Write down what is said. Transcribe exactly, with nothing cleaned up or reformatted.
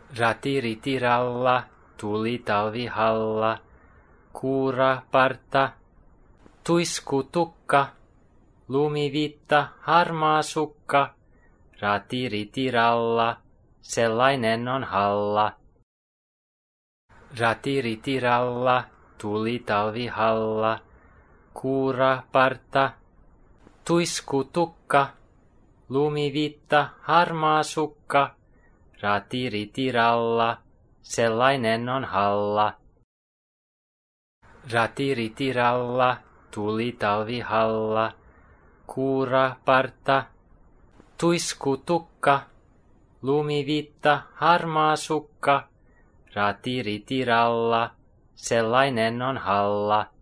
Ratiritiralla tuli talvihalla, kuura parta, tuiskutukka, lumivitta, harmaa sukka. Ratiritiralla, sellainen on halla. Ratiritiralla tuli talvihalla, kuura parta, tuiskutukka, lumivitta, harmaa sukka. Ratiritiralla, sellainen on halla. Ratiritiralla tuli talvihalla, kuura parta, tuiskutukka, lumivitta, harmaa sukka. Ratiritiralla, sellainen on halla.